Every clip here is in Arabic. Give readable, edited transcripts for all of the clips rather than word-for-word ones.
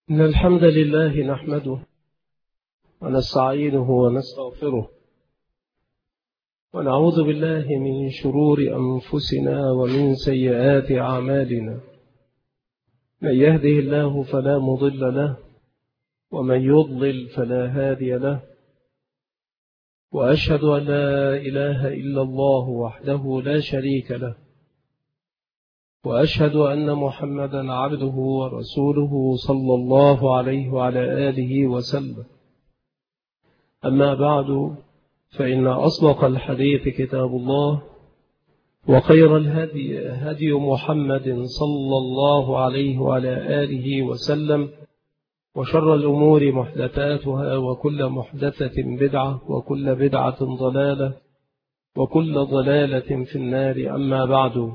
إن الحمد لله نحمده ونستعينه ونستغفره ونعوذ بالله من شرور أنفسنا ومن سيئات أعمالنا. من يهده الله فلا مضل له ومن يضلل فلا هادي له، وأشهد أن لا إله إلا الله وحده لا شريك له، وأشهد أن محمدا عبده ورسوله صلى الله عليه وعلى آله وسلم. أما بعد، فإن أصدق الحديث كتاب الله، وخير الهدي هدي محمد صلى الله عليه وعلى آله وسلم، وشر الأمور محدثاتها، وكل محدثة بدعة، وكل بدعة ضلالة، وكل ضلالة في النار. أما بعد،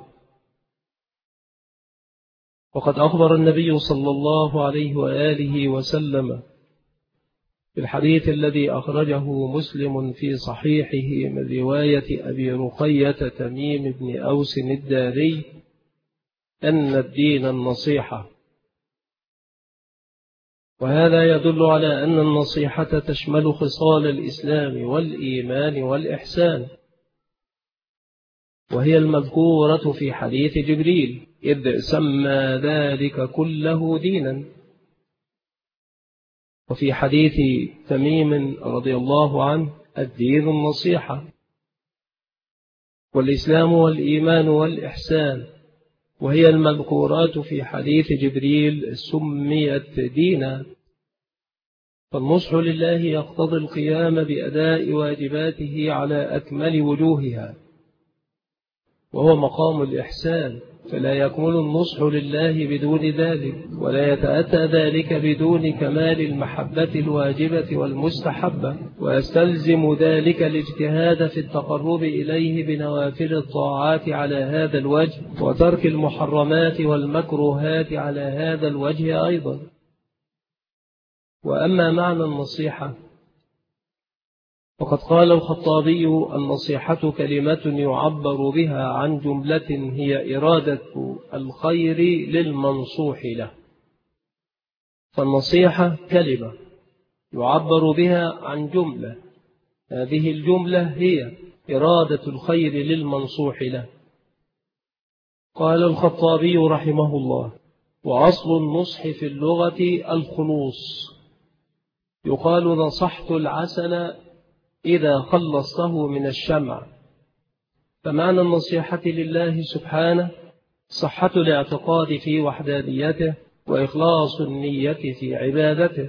وقد أخبر النبي صلى الله عليه وآله وسلم في الحديث الذي أخرجه مسلم في صحيحه من رواية أبي رقية تميم بن أوس الداري أن الدين النصيحة. وهذا يدل على أن النصيحة تشمل خصال الإسلام والإيمان والإحسان، وهي المذكورة في حديث جبريل إذ سمى ذلك كله دينا. وفي حديث تميم رضي الله عنه الدين النصيحة، والإسلام والإيمان والإحسان، وهي المذكورات في حديث جبريل سميت دينا. فالنصح لله يقتضي القيام بأداء واجباته على أكمل وجوهها، وهو مقام الإحسان، فلا يكون النصح لله بدون ذلك، ولا يتأتى ذلك بدون كمال المحبة الواجبة والمستحبة، ويستلزم ذلك الاجتهاد في التقرب إليه بنوافل الطاعات على هذا الوجه، وترك المحرمات والمكروهات على هذا الوجه أيضا. وأما معنى النصيحة فقد قال الخطابي: النصيحة كلمة يعبر بها عن جملة هي إرادة الخير للمنصوح له. فالنصيحة كلمة يعبر بها عن جملة، هذه الجملة هي إرادة الخير للمنصوح له. قال الخطابي رحمه الله: وأصل النصح في اللغة الخلوص. يقال نصحت العسل إذا خلصته من الشمع. فمعنى النصيحة لله سبحانه صحة الاعتقاد في وحدانيته وإخلاص النية في عبادته.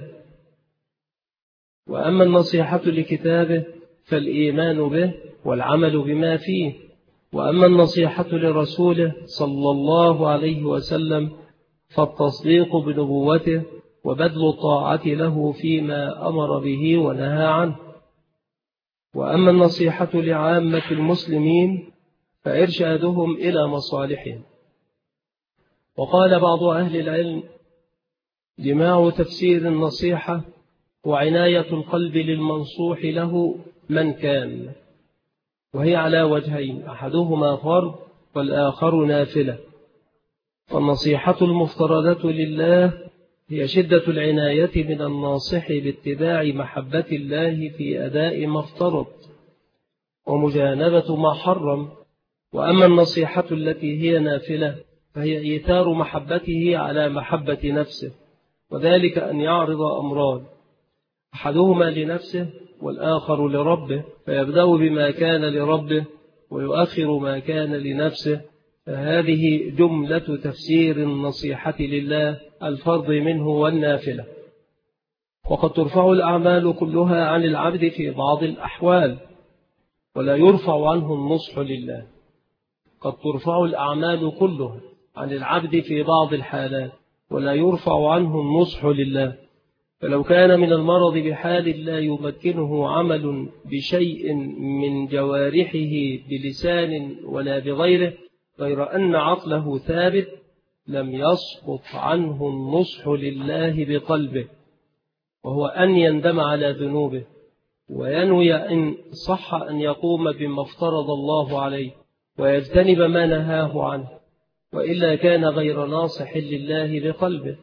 وأما النصيحة لكتابه فالإيمان به والعمل بما فيه. وأما النصيحة لرسوله صلى الله عليه وسلم فالتصديق بنبوته وبذل الطاعة له فيما أمر به ونهى عنه. وأما النصيحة لعامة المسلمين فإرشادهم إلى مصالحهم. وقال بعض أهل العلم: جماع تفسير النصيحة وعناية القلب للمنصوح له من كان، وهي على وجهين: أحدهما فرض والآخر نافلة. فالنصيحة المفترضة لله هي شدة العناية من الناصح باتباع محبة الله في أداء ما افترض ومجانبة ما حرم. وأما النصيحة التي هي نافلة فهي إيثار محبته على محبة نفسه، وذلك أن يعرض أمران: أحدهما لنفسه والآخر لربه، فيبدأ بما كان لربه ويؤخر ما كان لنفسه. فهذه جملة تفسير النصيحة لله، الفرض منه والنافلة. وقد ترفع الأعمال كلها عن العبد في بعض الأحوال ولا يرفع عنه النصح لله. قد ترفع الأعمال كلها عن العبد في بعض الحالات ولا يرفع عنه النصح لله. فلو كان من المرض بحال لا يمكنه عمل بشيء من جوارحه بلسان ولا بغيره غير أن عقله ثابت، لم يسقط عنه النصح لله بقلبه، وهو أن يندم على ذنوبه وينوي إن صح أن يقوم بما افترض الله عليه ويجتنب ما نهاه عنه، وإلا كان غير ناصح لله بقلبه.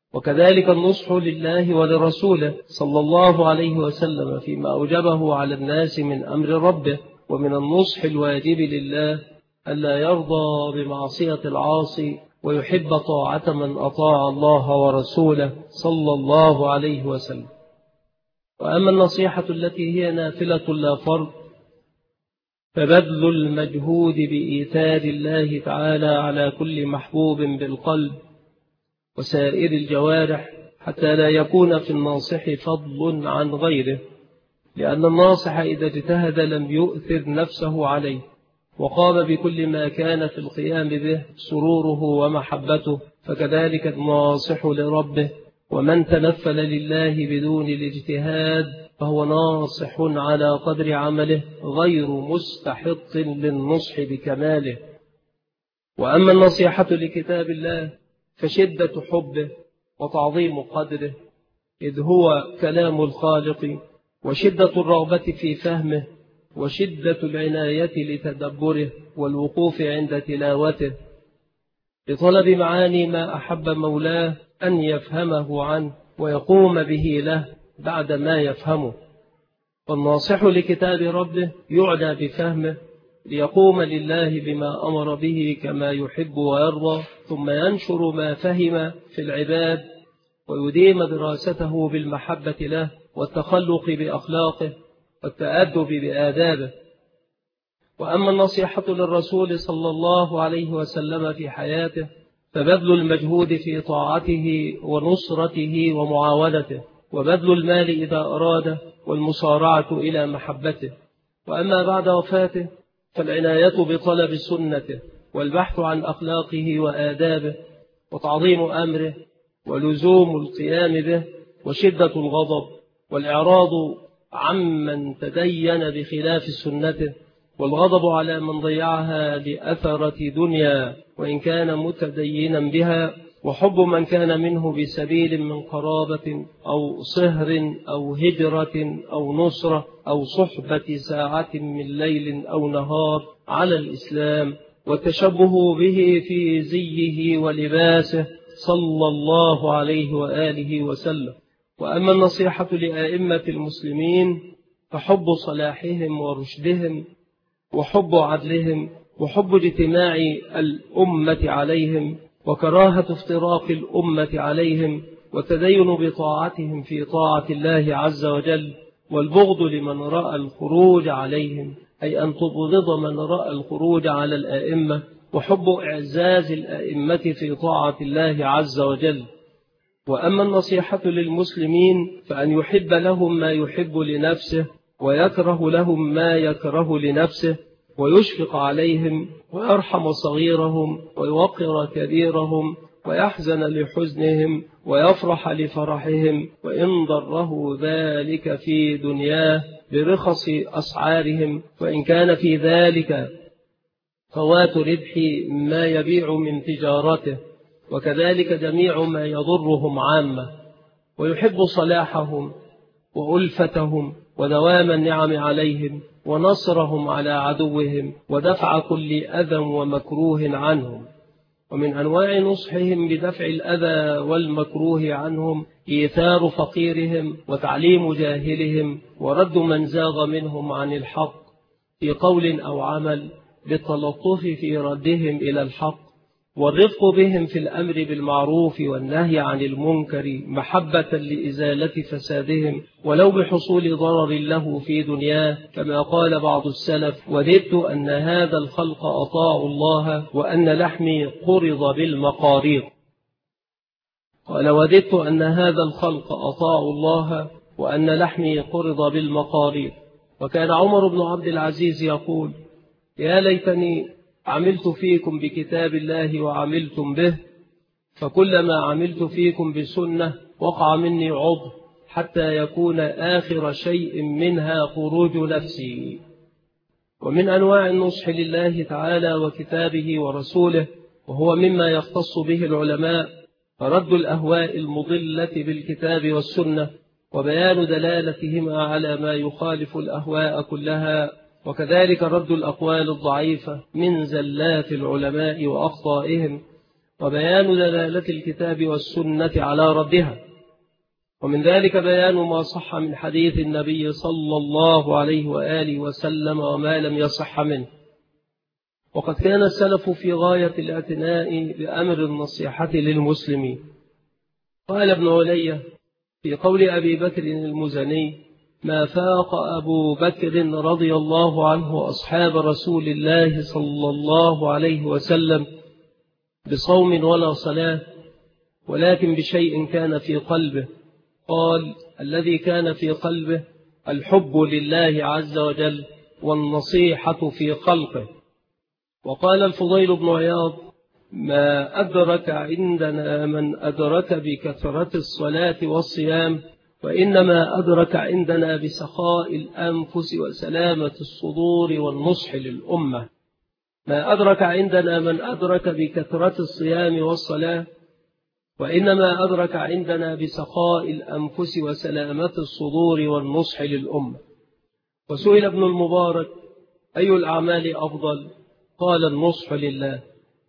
وكذلك النصح لله ولرسوله صلى الله عليه وسلم فيما أوجبه على الناس من أمر ربه. ومن النصح الواجب لله ألا يرضى بمعصية العاصي ويحب طاعة من أطاع الله ورسوله صلى الله عليه وسلم. وأما النصيحة التي هي نافلة لا فرض فبذل المجهود بإيثار الله تعالى على كل محبوب بالقلب وسائر الجوارح حتى لا يكون في الناصح فضل عن غيره، لأن الناصح إذا اجتهد لم يؤثر نفسه عليه وقام بكل ما كان في القيام به سروره ومحبته، فكذلك الناصح لربه. ومن تنفل لله بدون الاجتهاد فهو ناصح على قدر عمله غير مستحق للنصح بكماله. وأما النصيحة لكتاب الله فشدة حبه وتعظيم قدره، إذ هو كلام الخالق، وشدة الرغبة في فهمه، وشدة العناية لتدبره والوقوف عند تلاوته، لطلب معاني ما أحب مولاه أن يفهمه عنه ويقوم به له بعد ما يفهمه. والناصح لكتاب ربه يعنى بفهمه ليقوم لله بما أمر به كما يحب ويرضى، ثم ينشر ما فهم في العباد ويديم دراسته بالمحبة له والتخلق بأخلاقه والتأدب بآدابه. وأما النصيحة للرسول صلى الله عليه وسلم في حياته فبذل المجهود في طاعته ونصرته ومعاونته، وبذل المال إذا أراده، والمسارعة إلى محبته. وأما بعد وفاته فالعناية بطلب سنته والبحث عن أخلاقه وآدابه وتعظيم أمره ولزوم القيام به، وشدة الغضب والإعراض عمن تدين بخلاف سنته، والغضب على من ضيعها لأثرة دنيا وإن كان متدينا بها، وحب من كان منه بسبيل من قرابة أو صهر أو هجرة أو نصرة أو صحبة ساعة من ليل أو نهار على الإسلام، والتشبه به في زيه ولباسه صلى الله عليه وآله وسلم. وأما النصيحة لأئمة المسلمين فحب صلاحهم ورشدهم وحب عدلهم وحب اجتماع الأمة عليهم وكراهة افتراق الأمة عليهم والتدين بطاعتهم في طاعة الله عز وجل، والبغض لمن رأى الخروج عليهم، أي أن تبغض من رأى الخروج على الآئمة، وحب إعزاز الآئمة في طاعة الله عز وجل. وأما النصيحة للمسلمين فأن يحب لهم ما يحب لنفسه ويكره لهم ما يكره لنفسه، ويشفق عليهم ويرحم صغيرهم ويوقر كبيرهم ويحزن لحزنهم ويفرح لفرحهم، وإن ضره ذلك في دنياه برخص أسعارهم، وإن كان في ذلك فوات ربح ما يبيع من تجارته، وكذلك جميع ما يضرهم عامة. ويحب صلاحهم وألفتهم ودوام النعم عليهم ونصرهم على عدوهم ودفع كل أذى ومكروه عنهم. ومن أنواع نصحهم بدفع الأذى والمكروه عنهم إيثار فقيرهم وتعليم جاهلهم ورد من زاغ منهم عن الحق في قول أو عمل بالتلطف في ردهم إلى الحق، والرفق بهم في الأمر بالمعروف والنهي عن المنكر محبة لإزالة فسادهم ولو بحصول ضرر له في دنياه، كما قال بعض السلف: وددت أن هذا الخلق أطاعوا الله وأن لحمي قرض بالمقاريض. قال: وددت أن هذا الخلق أطاعوا الله وأن لحمي قرض بالمقاريض. وكان عمر بن عبد العزيز يقول: يا ليتني عملت فيكم بكتاب الله وعملتم به، فكلما عملت فيكم بسنة وقع مني عضو حتى يكون آخر شيء منها خروج نفسي. ومن أنواع النصح لله تعالى وكتابه ورسوله، وهو مما يختص به العلماء، رد الأهواء المضلة بالكتاب والسنة وبيان دلالتهما على ما يخالف الأهواء كلها، وكذلك رد الأقوال الضعيفة من زلات العلماء وأخطائهم، وبيان دلالة الكتاب والسنة على ردها. ومن ذلك بيان ما صح من حديث النبي صلى الله عليه وآله وسلم وما لم يصح منه. وقد كان السلف في غاية الاعتناء بأمر النصيحة للمسلمين. قال ابن علي في قول أبي بكر المزني: ما فاق أبو بكر رضي الله عنه أصحاب رسول الله صلى الله عليه وسلم بصوم ولا صلاة، ولكن بشيء كان في قلبه. قال: الذي كان في قلبه الحب لله عز وجل والنصيحة في خلقه. وقال الفضيل بن عياض: ما أدرك عندنا من أدرك بكثرة الصلاة والصيام، وإنما أدرك عندنا بسخاء الأنفس وسلامة الصدور والنصح للأمة. ما أدرك عندنا من أدرك بكثرة الصيام والصلاة، وإنما أدرك عندنا بسخاء الأنفس وسلامة الصدور والنصح للأمة. وسئل ابن المبارك: أي الأعمال أفضل؟ قال: النصح لله.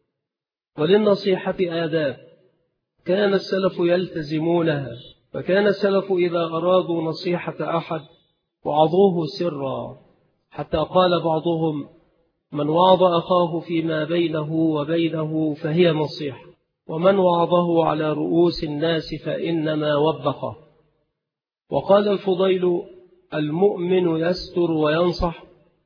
وللنصيحة آداب كان السلف يلتزمونها، فكان السلف إذا أرادوا نصيحة أحد وعظوه سرا، حتى قال بعضهم: من وعظ أخاه فيما بينه وبينه فهي نصيحة، ومن وعظه على رؤوس الناس فإنما وبخه. وقال الفضيل: المؤمن يستر وينصح،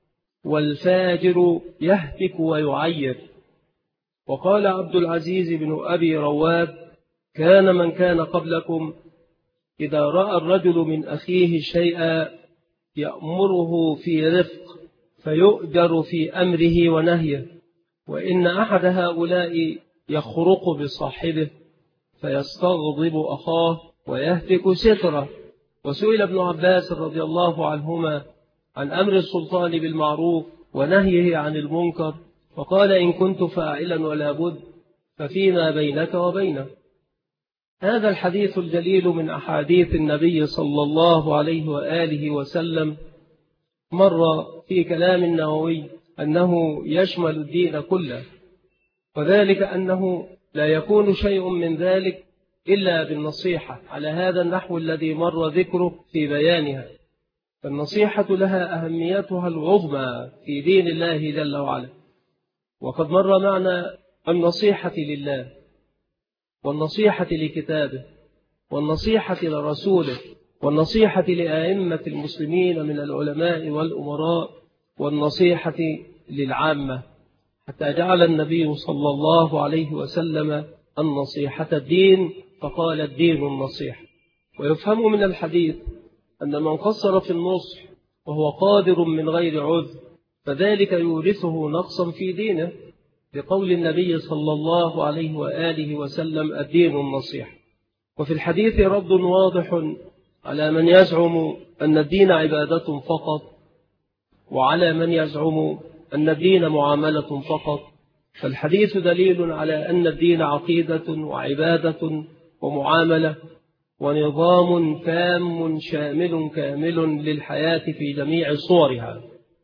والفاجر يهتك ويعير. وقال عبد العزيز بن أبي رواد: كان من كان قبلكم إذا رأى الرجل من أخيه شيئا يأمره في رفق فيؤجر في أمره ونهيه، وإن أحد هؤلاء يخرق بصاحبه فيستغضب أخاه ويهتك ستره. وسئل ابن عباس رضي الله عنهما عن أمر السلطان بالمعروف ونهيه عن المنكر، فقال: إن كنت فاعلا ولا بد ففيما بينك وبينه. هذا الحديث الجليل من أحاديث النبي صلى الله عليه وآله وسلم مر في كلام النووي أنه يشمل الدين كله، وذلك أنه لا يكون شيء من ذلك إلا بالنصيحة على هذا النحو الذي مر ذكره في بيانها. فالنصيحة لها أهميتها العظمى في دين الله جل وعلا. وقد مر معنى النصيحة لله، والنصيحة لكتابه، والنصيحة لرسوله، والنصيحة لأئمة المسلمين من العلماء والأمراء، والنصيحة للعامة، حتى جعل النبي صلى الله عليه وسلم النصيحة الدين، فقال: الدين النصيحة. ويفهم من الحديث أن من قصر في النصح وهو قادر من غير عذر فذلك يورثه نقصا في دينه، بقول النبي صلى الله عليه وآله وسلم: الدين النصيحة. وفي الحديث رد واضح على من يزعم أن الدين عبادة فقط، وعلى من يزعم أن الدين معاملة فقط. فالحديث دليل على أن الدين عقيدة وعبادة ومعاملة ونظام تام شامل كامل للحياة في جميع صورها.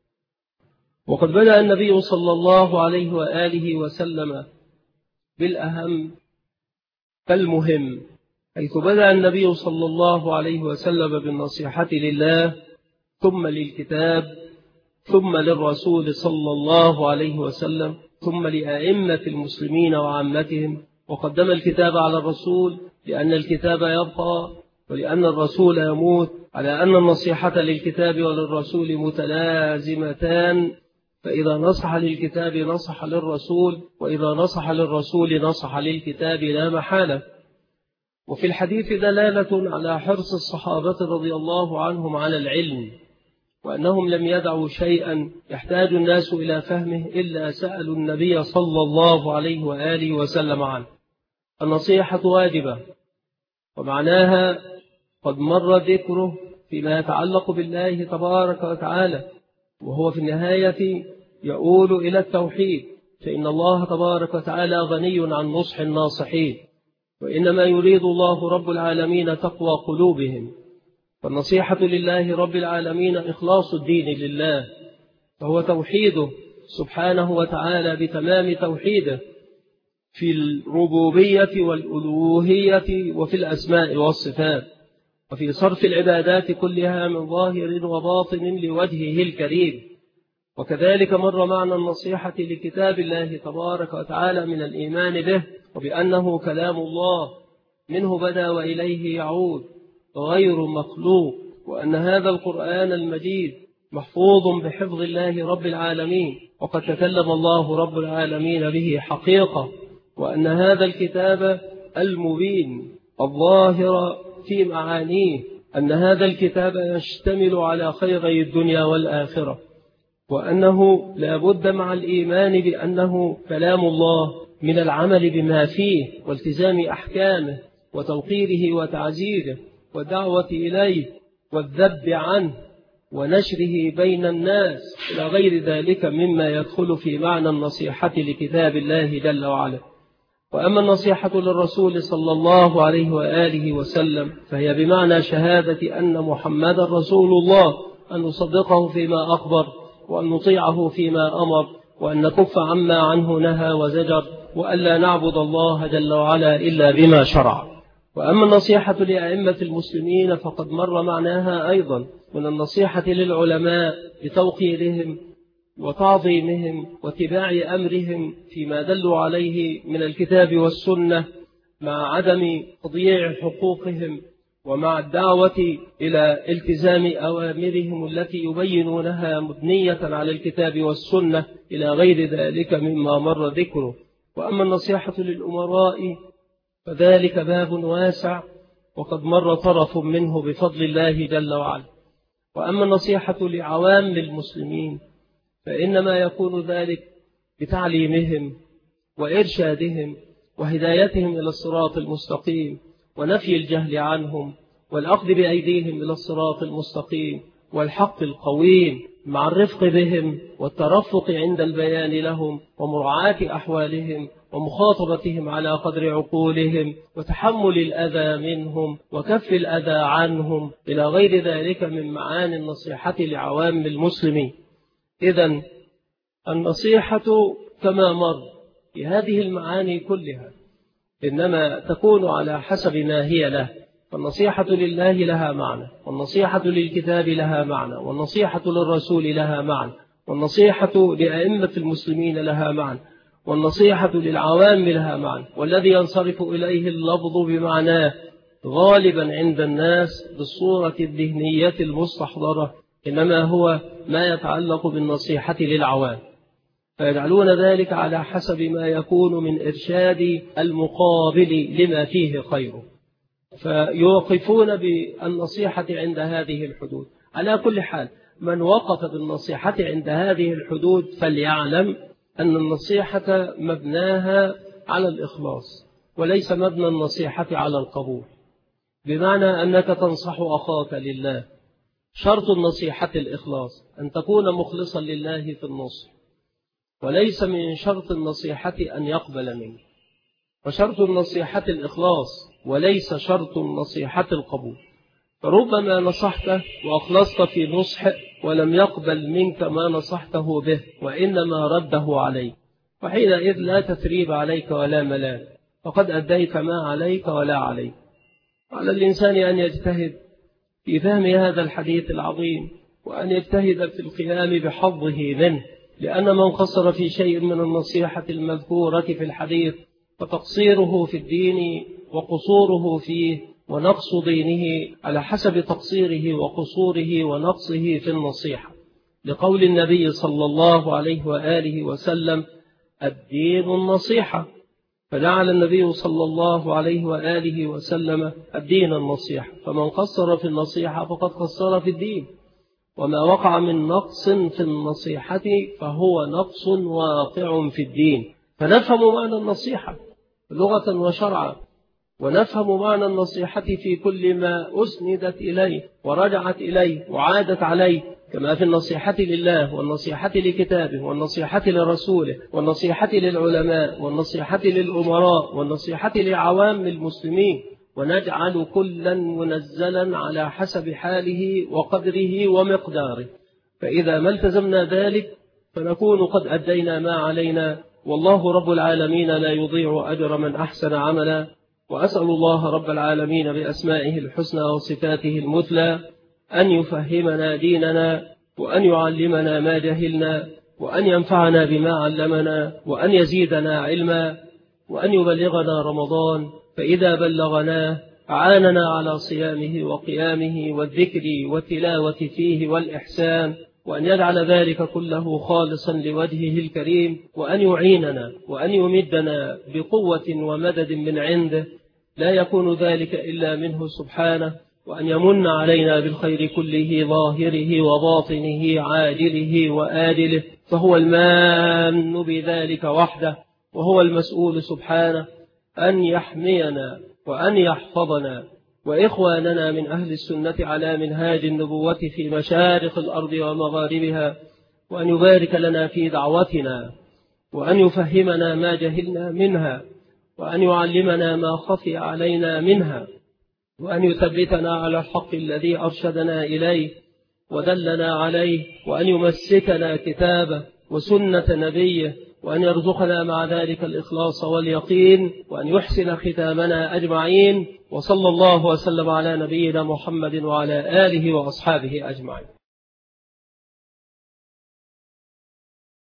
وقد بدأ النبي صلى الله عليه وآله وسلم بالأهم فالمهم، حيث بدأ النبي صلى الله عليه وسلم بالنصيحة لله، ثم للكتاب، ثم للرسول صلى الله عليه وسلم، ثم لأئمة المسلمين وعامتهم. وقدم الكتاب على الرسول لأن الكتاب يبقى ولأن الرسول يموت، على أن النصيحة للكتاب وللرسول متلازمتان، فإذا نصح للكتاب نصح للرسول، وإذا نصح للرسول نصح للكتاب لا محالة. وفي الحديث دلالة على حرص الصحابة رضي الله عنهم على العلم، وأنهم لم يدعوا شيئا يحتاج الناس إلى فهمه إلا سألوا النبي صلى الله عليه وآله وسلم عنه. النصيحة واجبة، ومعناها قد مر ذكره فيما يتعلق بالله تبارك وتعالى، وهو في النهاية يؤول إلى التوحيد، فإن الله تبارك وتعالى غني عن نصح الناصحين، وإنما يريد الله رب العالمين تقوى قلوبهم. فالنصيحة لله رب العالمين إخلاص الدين لله، فهو توحيده سبحانه وتعالى بتمام توحيده، في الربوبية والألوهية وفي الأسماء والصفات، وفي صرف العبادات كلها من ظاهر وباطن لوجهه الكريم. وكذلك مر معنى النصيحة لكتاب الله تبارك وتعالى من الإيمان به، وبأنه كلام الله منه بدأ وإليه يعود غير مخلوق، وأن هذا القرآن المجيد محفوظ بحفظ الله رب العالمين، وقد تكلم الله رب العالمين به حقيقة، وأن هذا الكتاب المبين الظاهر في معانيه، أن هذا الكتاب يشتمل على خيري الدنيا والآخرة، وأنه لا بد مع الإيمان بأنه كلام الله من العمل بما فيه والتزام أحكامه وتوقيره وتعزيره والدعوة إليه والذب عنه ونشره بين الناس إلى غير ذلك مما يدخل في معنى النصيحة لكتاب الله جل وعلا. وأما النصيحة للرسول صلى الله عليه وآله وسلم فهي بمعنى شهادة أن محمد رسول الله، أن نصدقه فيما أخبر، وأن نطيعه فيما أمر، وأن نكف عما عنه نهى وزجر، وأن لا نعبد الله جل وعلا إلا بما شرع. وأما النصيحة لأئمة المسلمين فقد مر معناها أيضا من النصيحة للعلماء بتوقيرهم وتعظيمهم واتباع أمرهم فيما دلوا عليه من الكتاب والسنة، مع عدم تضييع حقوقهم، ومع الدعوة إلى التزام أوامرهم التي يبينونها مبنية على الكتاب والسنة إلى غير ذلك مما مر ذكره. وأما النصيحة للأمراء فذلك باب واسع، وقد مر طرف منه بفضل الله جل وعلا. وأما النصيحة لعوام المسلمين فإنما يكون ذلك بتعليمهم وإرشادهم وهدايتهم إلى الصراط المستقيم، ونفي الجهل عنهم، والأخذ بأيديهم إلى الصراط المستقيم والحق القويم، مع الرفق بهم والترفق عند البيان لهم، ومراعاة أحوالهم، ومخاطبتهم على قدر عقولهم، وتحمل الأذى منهم، وكف الأذى عنهم، إلى غير ذلك من معاني النصيحة لعوام المسلمين. إذن النصيحة كما مر في هذه المعاني كلها إنما تكون على حسب ما هي له. فالنصيحة لله لها معنى، والنصيحة للكتاب لها معنى، والنصيحة للرسول لها معنى، والنصيحة لأئمة المسلمين لها معنى، والنصيحة للعوام لها معنى. والذي ينصرف إليه اللفظ بمعناه غالبا عند الناس بالصورة الذهنية المستحضرة إنما هو ما يتعلق بالنصيحة للعوام، فيجعلون ذلك على حسب ما يكون من إرشاد المقابل لما فيه خيره، فيوقفون بالنصيحة عند هذه الحدود. على كل حال من وقف بالنصيحة عند هذه الحدود فليعلم أن النصيحة مبناها على الإخلاص، وليس مبنى النصيحة على القبول، بمعنى أنك تنصح أخاك لله. شرط النصيحة الإخلاص، أن تكون مخلصا لله في النصح، وليس من شرط النصيحة أن يقبل منك. وشرط النصيحة الإخلاص، وليس شرط النصيحة القبول. فربما نصحته وأخلصت في نصحه ولم يقبل منك ما نصحته به، وإنما رده عليك، وحينئذ لا تثريب عليك ولا ملام، فقد أديت ما عليك ولا عليك. على الإنسان أن يجتهد في فهم هذا الحديث العظيم، وأن يجتهد في القيام بحظه منه، لأن من قصر في شيء من النصيحة المذكورة في الحديث فتقصيره في الدين وقصوره فيه ونقص دينه على حسب تقصيره وقصوره ونقصه في النصيحة، لقول النبي صلى الله عليه وآله وسلم: الدين النصيحة. فجعل النبي صلى الله عليه وآله وسلم الدين النصيحة، فمن قصر في النصيحة فقد قصر في الدين، وما وقع من نقص في النصيحة فهو نقص واقع في الدين. فنفهم معنى النصيحة لغة وشرعا، ونفهم معنى النصيحة في كل ما أسندت إليه ورجعت إليه وعادت عليه، كما في النصيحة لله، والنصيحة لكتابه، والنصيحة لرسوله، والنصيحة للعلماء، والنصيحة للأمراء، والنصيحة لعوام المسلمين، ونجعل كلا منزلا على حسب حاله وقدره ومقداره. فإذا ما التزمنا ذلك فنكون قد أدينا ما علينا والله رب العالمين لا يضيع أجر من أحسن عملا. وأسأل الله رب العالمين بأسمائه الحسنى وصفاته المثلى أن يفهمنا ديننا، وأن يعلمنا ما جهلنا، وأن ينفعنا بما علمنا، وأن يزيدنا علما، وأن يبلغنا رمضان فإذا بلغناه أعاننا على صيامه وقيامه والذكر والتلاوة فيه والإحسان، وأن يجعل ذلك كله خالصا لوجهه الكريم، وأن يعيننا وأن يمدنا بقوة ومدد من عنده لا يكون ذلك إلا منه سبحانه، وأن يمن علينا بالخير كله ظاهره وباطنه عاجله وآجله، فهو المان بذلك وحده، وهو المسؤول سبحانه أن يحمينا وأن يحفظنا وإخواننا من أهل السنة على منهاج النبوة في مشارق الأرض ومغاربها، وأن يبارك لنا في دعوتنا، وأن يفهمنا ما جهلنا منها، وأن يعلمنا ما خفي علينا منها، وأن يثبتنا على الحق الذي أرشدنا إليه ودلنا عليه، وأن يمسكنا كتابه وسنة نبيه، وأن يرزقنا مع ذلك الإخلاص واليقين، وأن يحسن ختامنا أجمعين. وصلى الله وسلم على نبينا محمد وعلى آله وأصحابه أجمعين.